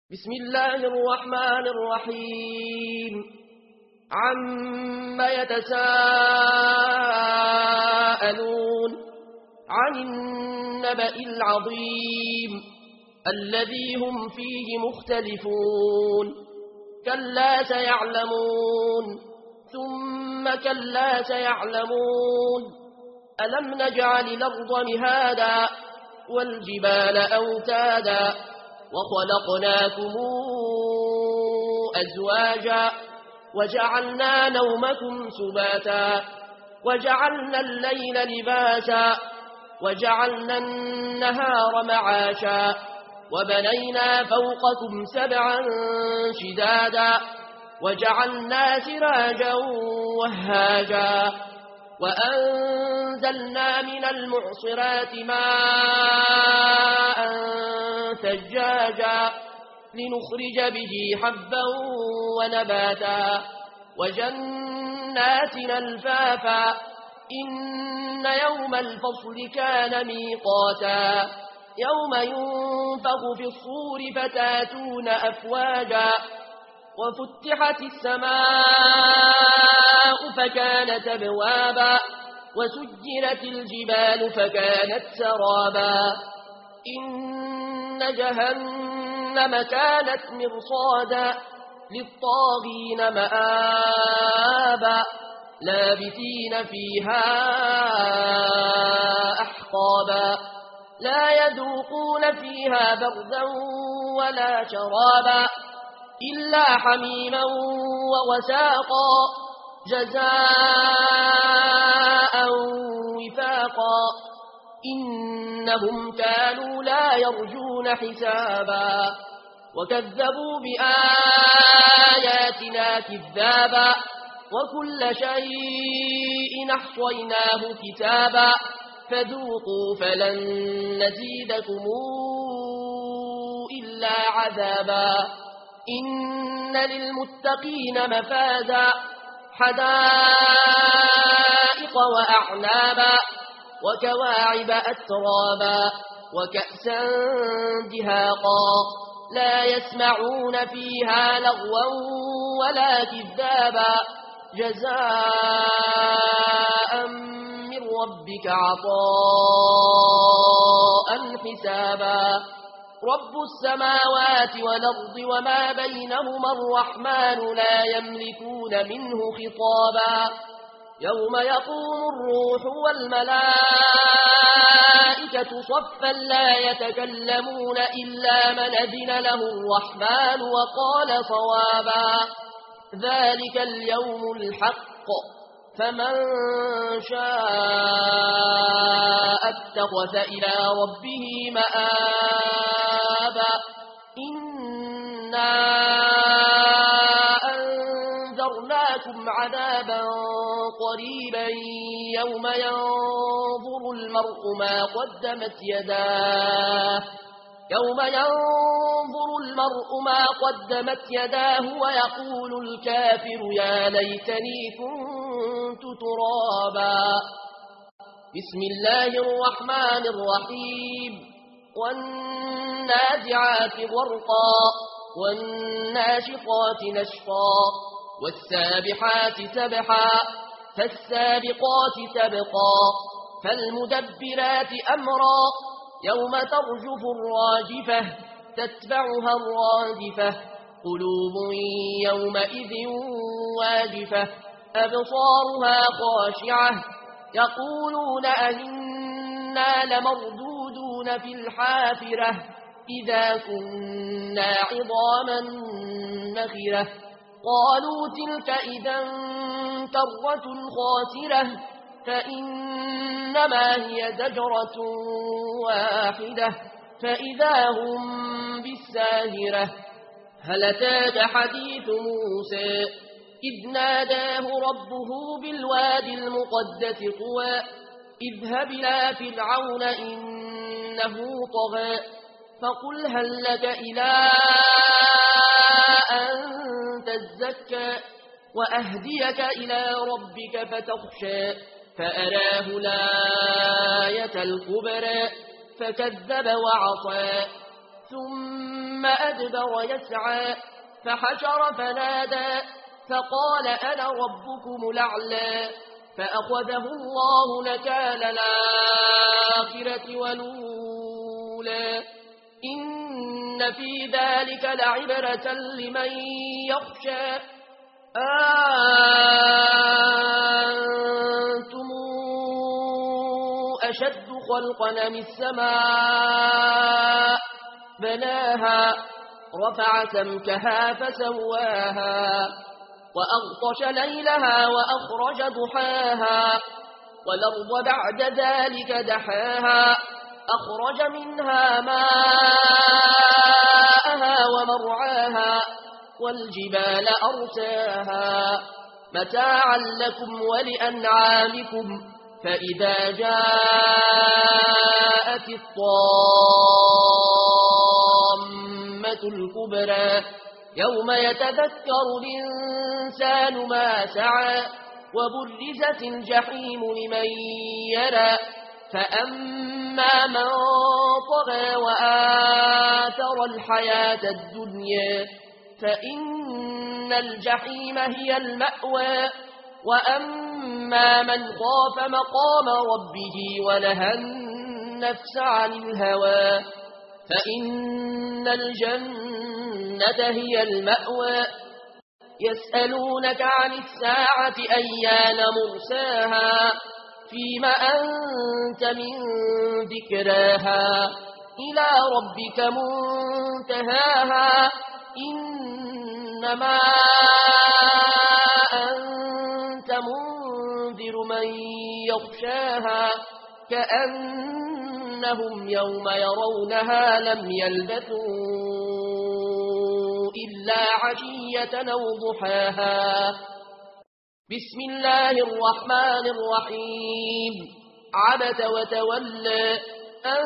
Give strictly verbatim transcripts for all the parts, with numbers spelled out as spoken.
بسم الله الرحمن الرحيم. عما يتساءلون عن النبأ العظيم الذي هم فيه مختلفون. كلا سيعلمون ثم كلا سيعلمون. ألم نجعل الأرض مهادا والجبال أوتادا وخلقناكم أزواجا وجعلنا نومكم سباتا وجعلنا الليل لباسا وجعلنا النهار معاشا وبنينا فوقكم سبعا شدادا وجعلنا سراجا وهاجا وأنزلنا من المعصرات ماء ثجاجا لنخرج به حبا ونباتا وجنات ألفافا إن يوم الفصل كان ميقاتا يوم ينفخ في الصور فتاتون أفواجا وفتحت السماء فكانت أبوابا وسجلت الجبال فكانت سرابا إن جهنم كانت مرصادا للطاغين مآبا لابثين فيها أحقابا لا يذوقون فيها بردا ولا شرابا إلا حميما ووساقا جزاء وفاقا إنهم كانوا لا يرجون حسابا وكذبوا بآياتنا كذابا وكل شيء أحصيناه كتابا فذوقوا فلن نزيدكم إلا عذابا إن للمتقين مفازا حدائق وأعنابا وكواعب أترابا وكأسا دهاقا لا يسمعون فيها لغوا ولا كذابا جزاء من ربك عطاء حسابا رب السماوات والأرض وما بينهما الرحمن لا يملكون منه خطابا يوم يقوم الروح والملائكة صفا لا يتكلمون إلا من أذن له الرحمن وقال صوابا ذلك اليوم الحق فمن شاء اتخذ إلى ربه مآبا إنا أنذرناكم عذابا قريبا يوم ينظر المرء ما قدمت يداه يوم ينظر المرء ما قدمت يداه ويقول الكافر يا ليتني كنت ترابا بسم الله الرحمن الرحيم والنازعات غرقا والناشطات نشطا والسابحات سبحا فالسابقات سبقا فالمدبرات أمرا يوم ترجف الراجفة تتبعها الرادفة قلوب يومئذ واجفة أبصارها خاشعة يقولون أئنا لمردودون في الحافرة إذا كنا عظاما نخرة قالوا تلك إذا كرة خاسرة فإنما هي زجرة واحدة فإذا هم بالساهرة هل أتاك حديث موسى إذ ناداه ربه بالوادي المقدس طوى اذهب إلى فرعون إنه طغى فقل هل لك إلى أن تزكى وأهديك إلى ربك فتخشى فأراه الآية الكبرى فكذب وعصى ثم أدبر يسعى فحشر فنادى فقال أنا ربكم الأعلى فأخذه الله نكال الآخرة والأولى إن في ذلك لعبرة لمن يخشى أنتم أشد خلقا من السماء بناها رفع سمكها فسواها وأغطش ليلها وأخرج ضحاها والأرض بعد ذلك دحاها أخرج منها ماءها ومرعاها والجبال أرساها متاعا لكم ولأنعامكم فإذا جاءت الطامة الكبرى يوم يتذكر الإنسان ما سعى وبرزت الجحيم لمن يرى فأما من طغى وآثر الحياة الدنيا فإن الجحيم هي المأوى وأما من خاف مقام ربه ونهى النفس عن الهوى فإن الجنة هي المأوى يسألونك عن الساعة أيان مرساها فيما أنت من ذكراها إلى ربك منتهاها إنما أنت منذر من يخشاها كأنهم يوم يرونها لم يلبثوا إلا عشية أو ضحاها بسم الله الرحمن الرحيم عبس وتولى أن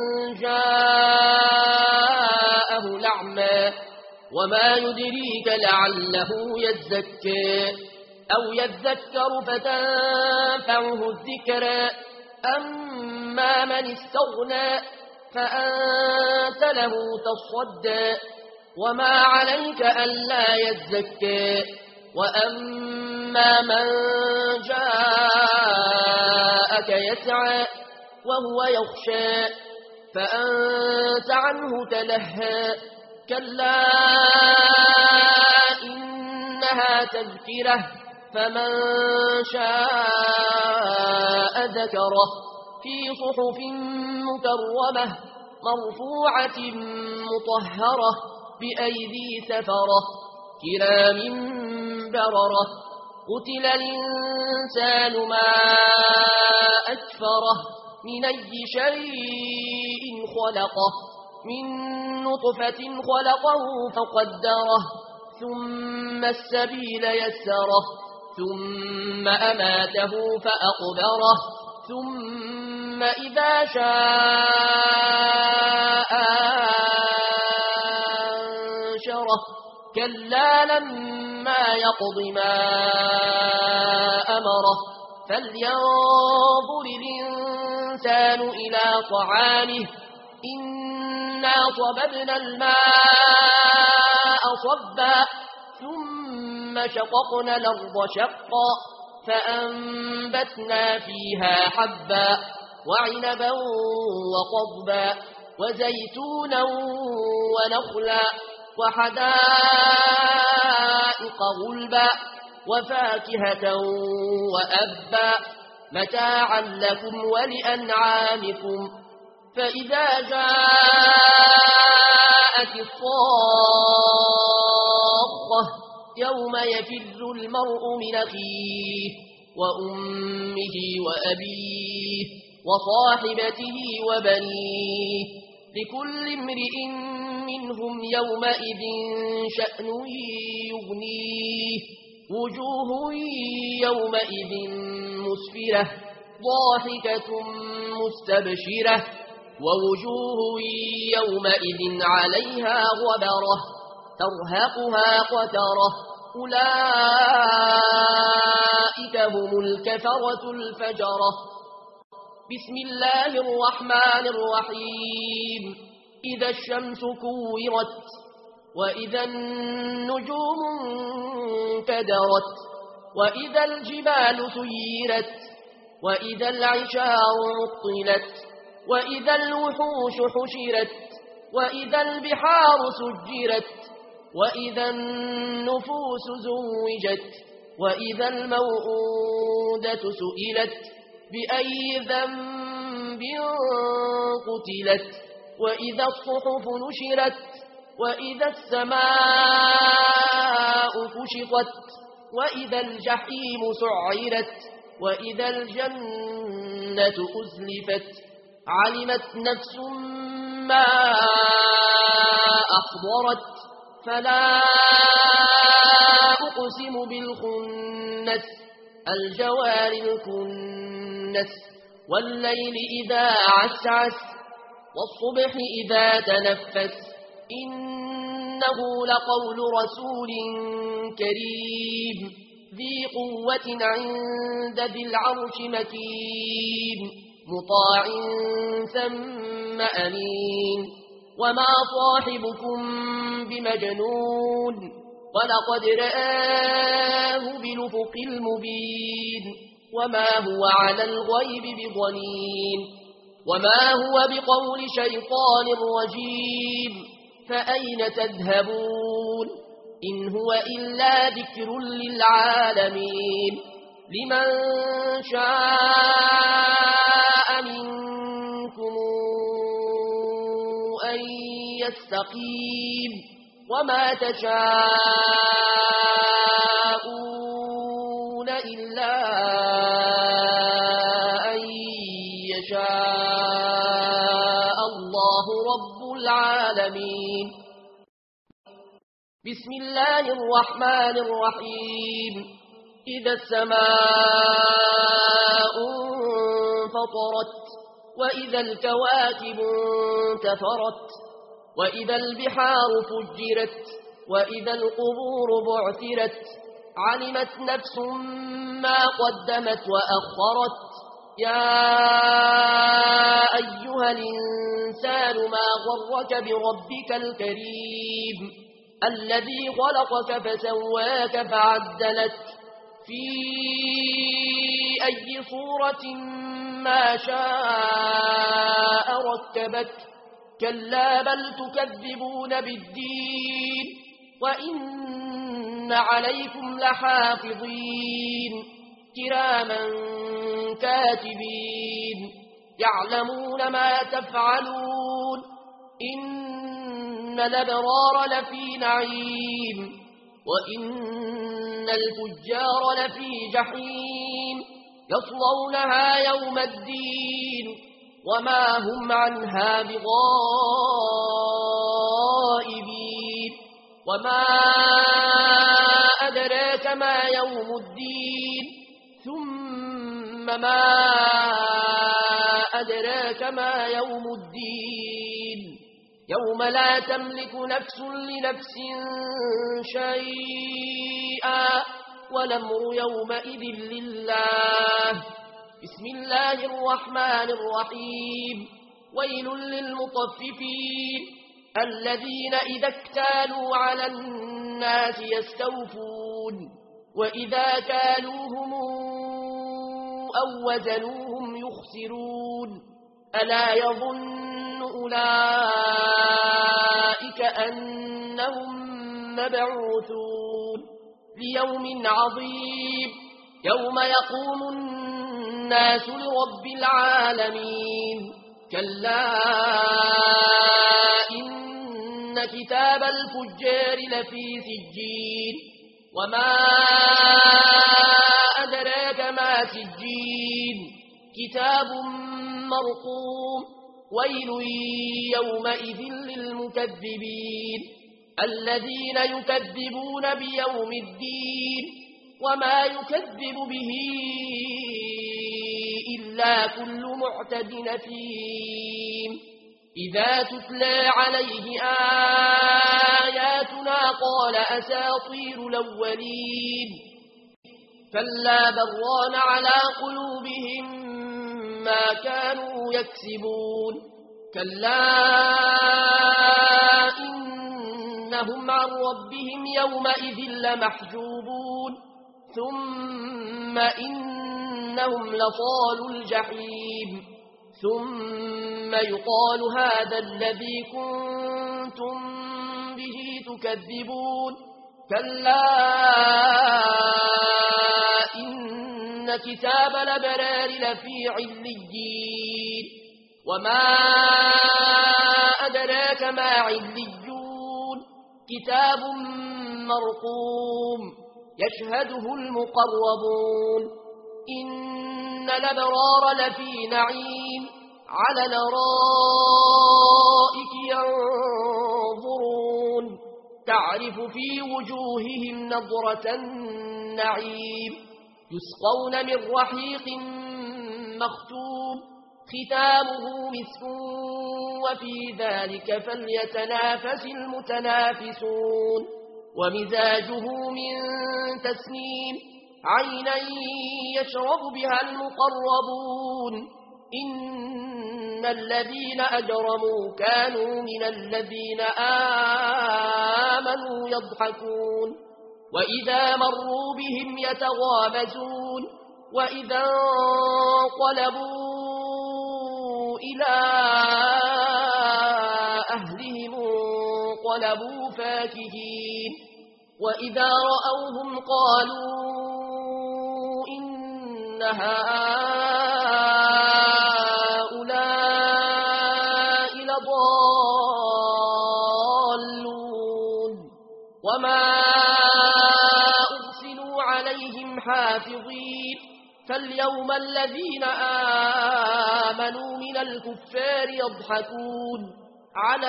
جاءه الأعمى وما يدريك لعله يزكى أو يذكر فتنفعه الذكرى أما من استغنى فأنت له تصدى وما عليك ألا يزكى وأما من جاءك يسعى وهو يخشى فأنت عنه تلهى كلا إنها تذكرة فمن شاء ذكره في صحف مكرمة مرفوعة مطهرة بأيدي سفرة كرام بررة قتل الإنسان ما أكفره من أي شيء خلقه من نطفة خلقه فقدره ثم السبيل يسره ثم أماته فأقبره ثم إذا شاء أنشره كلا لما يقض ما أمره فلينظر الإنسان إلى طعامه إنا صببنا الماء صبا ثم شققنا الأرض شقا فأنبتنا فيها حبا وعنبا وقضبا وزيتونا ونخلا وحدائق غلبا وفاكهة وأبا متاعا لكم ولأنعامكم فإذا جاءت الصاخة يوم يفر المرء من أخيه وأمه وأبيه وصاحبته وبنيه لكل امرئ منهم يومئذ شأن يغنيه وجوه يومئذ مسفرة ضاحكة مستبشرة ووجوه يومئذ عليها غبرة ترهقها قترة أولئك هم الكفرة الفجرة بسم الله الرحمن الرحيم إذا الشمس كورت وإذا النجوم انكدرت وإذا الجبال سيرت وإذا العشار عطلت وإذا الوحوش حشرت وإذا البحار سجرت وإذا النفوس زوجت وإذا الموءودة سئلت بأي ذنب قتلت وإذا الصحف نشرت وإذا السماء كشطت وإذا الجحيم سعرت وإذا الجنة أزلفت علمت نفس ما أحضرت فلا أقسم بالخنس الجوار الكنس والليل إذا عسعس والصبح إذا تنفس إنه لقول رسول كريم ذي قوة عند ذي العرش مكين مطاع ثم أمين وما صاحبكم بمجنون ولقد رآه بالأفق المبين وما هو على الغيب بضنين وما هو بقول شيطان رجيم فأين تذهبون إن هو إلا ذكر للعالمين لمن شاء منكم أن يستقيم وما تشاءون إلا أن يشاء الله رب العالمين بسم الله الرحمن الرحيم إذا السماء انفطرت وإذا الكواكب انتثرت وإذا البحار فجرت وإذا القبور بعثرت علمت نفس ما قدمت وأخرت يا أيها الإنسان ما غرك بربك الكريم الذي خلقك فسواك فعدلك في أي صورة ما شاء ركبك كلا بل تكذبون بالدين وإن عليكم لحافظين كراما كاتبين يعلمون ما تفعلون إن الأبرار لفي نعيم وإن الفجار لفي جحيم يصلونها يوم الدين وما هم عنها بغائبين وما أدراك ما يوم الدين ثم ما أدراك ما يوم الدين يوم لا تملك نفس لنفس شيئا والأمر يومئذ لله بسم الله الرحمن الرحيم ويل للمطففين الذين إذا اكتالوا على الناس يستوفون وإذا كالوهم أو وزنوهم يخسرون ألا يظن أولئك أنهم مبعوثون ليوم عظيم يوم يقوم الناس لرب العالمين كلا إن كتاب الفجار لفي سجين وما أدراك ما سجين كتاب مرقوم ويل يومئذ للمكذبين الذين يكذبون بيوم الدين وما يكذب به إلا كل معتد نثيم إذا تتلى عليه آياتنا قال أساطير الأولين كلا بران على قلوبهم ما كانوا يكسبون كلا إنهم عن ربهم يومئذ لمحجوبون ثم إنهم لصالوا الجحيم ثم يقال هذا الذي كنتم به تكذبون كلا إن كتاب الأبرار لفي عليين وما أدراك ما عليون كتاب مرقوم يشهده المقربون إن الأبرار لفي نعيم على الأرائك ينظرون تعرف في وجوههم نضرة النعيم يسقون من رحيق مختوم ختامه مسك وفي ذلك فليتنافس المتنافسون ومزاجه من تسنيم عينا يشرب بها المقربون إن الذين أجرموا كانوا من الذين آمنوا يضحكون وإذا مروا بهم يتغامزون وإذا انقلبوا إلى أهلهم انقلبوا فاكهين وإذا رأوهم قالوا إن هؤلاء لضالون وما أرسلوا عليهم حافظين فاليوم الذين آمنوا من الكفار يضحكون على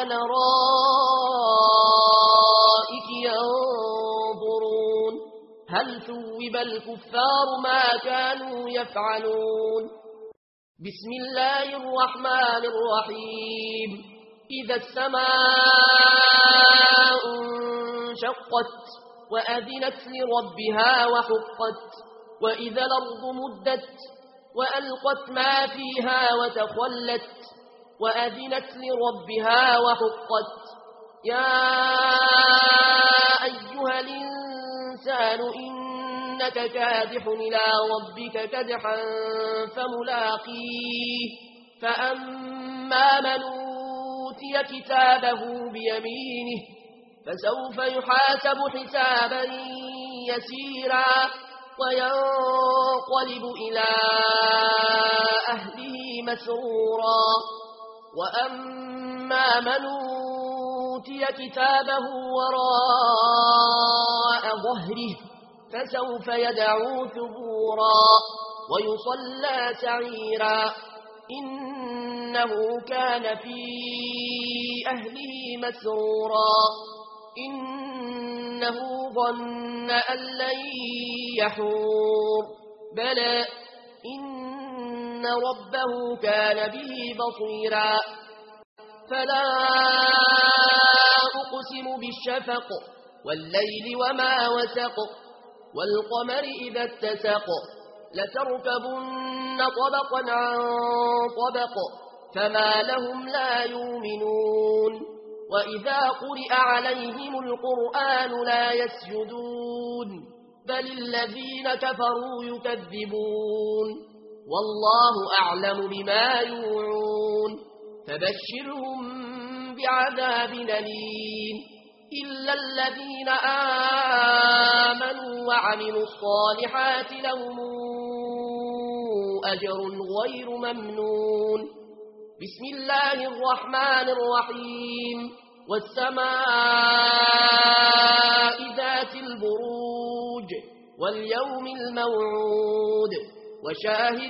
الأرائك ينظرون هل ثوب الكفار ما كانوا يفعلون بسم الله الرحمن الرحيم إذا السماء انشقت وأذنت لربها وحقت وإذا الأرض مدت وألقت ما فيها وتخلت وأذنت لربها وحقت يا أيها الإنسان إنك كادح إلى ربك كدحا فملاقيه فأما من أوتي كتابه بيمينه فسوف يحاسب حسابا يسيرا وينقلب إلى أهله مسرورا وأما من أوتي كتابه وراء ظهره فسوف يدعو ثبورا ويصلى سعيرا إنه كان في أهله مسرورا إنه ظن أن لن يحور بلى إن ربه كان به بصيرا فلا أقسم بالشفق والليل وما وسق والقمر إذا اتسق لتركبن طبقا عن طبق فما لهم لا يؤمنون وإذا قرئ عليهم القرآن لا يسجدون بل الذين كفروا يكذبون والله أعلم بما يوعون فبشرهم بعذاب أليم إلا الذين آمنوا وعملوا الصالحات لهم أجر غير ممنون بسم الله الرحمن الرحيم والسماء ذات البروج واليوم الموعود وشاهد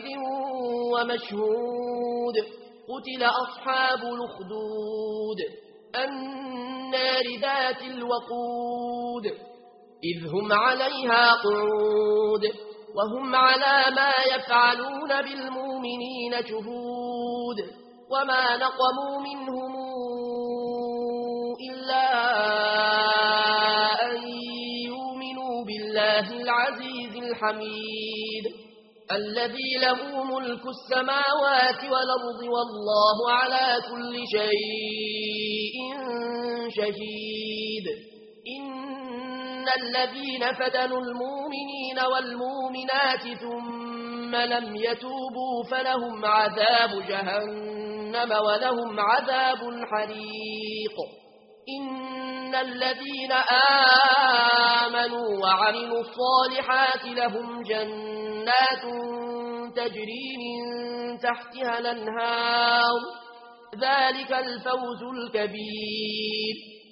ومشهود قتل أصحاب الأخدود النار ذات الوقود إذ هم عليها قعود وهم على ما يفعلون بالمؤمنين شهود وما نقموا منهم إلا أن يؤمنوا بالله العزيز الحميد الذي له ملك السماوات والأرض والله على كل شيء شهيد إن الذين فتنوا المؤمنين والمؤمنات ثم لم يتوبوا فلهم عذاب جهنم ولهم عذاب حريق إن الذين آمنوا وعملوا الصالحات لهم جنات تجري من تحتها الأنهار ذلك الفوز الكبير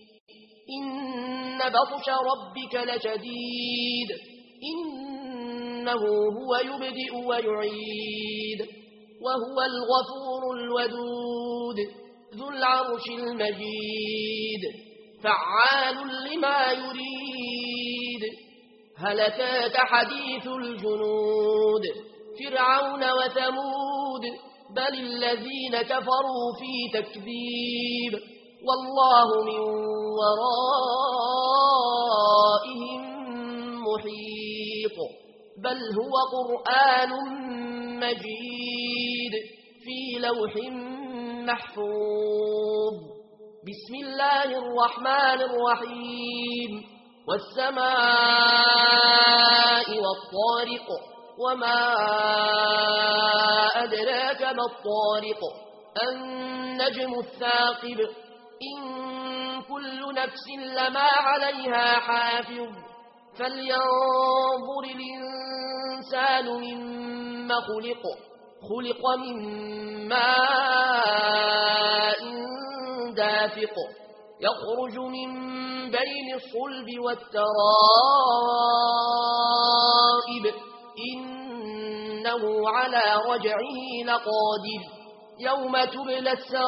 إن بطش ربك لشديد إنه هو يبدئ ويعيد وهو الغفور الودود ذو العرش المجيد فعال لما يريد هل أتاك حديث الجنود فرعون وثمود بل الذين كفروا في تكذيب والله من ورائهم محيط بل هو قرآن مجيد في لوح محفوظ بسم الله الرحمن الرحيم والسماء والطارق وما أدراك ما الطارق النجم الثاقب إن كل نفس لما عليها حافظ فلينظر الإنسان مما خلق خلق من ماء دافق يخرج من بين الصلب والترائب إنه على رجعه لقادر يوم تبلى السرائر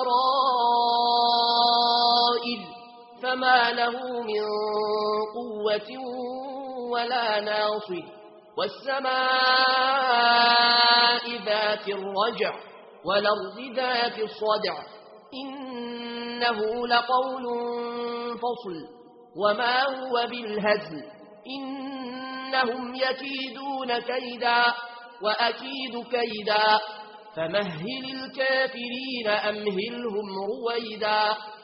فما له من قوة ولا ناصر والسماء ذات الرجع والأرض ذات الصدع إنه لقول فصل وما هو بالهزل إنهم يكيدون كيدا وأكيد كيدا فمهل الكافرين أمهلهم رويدا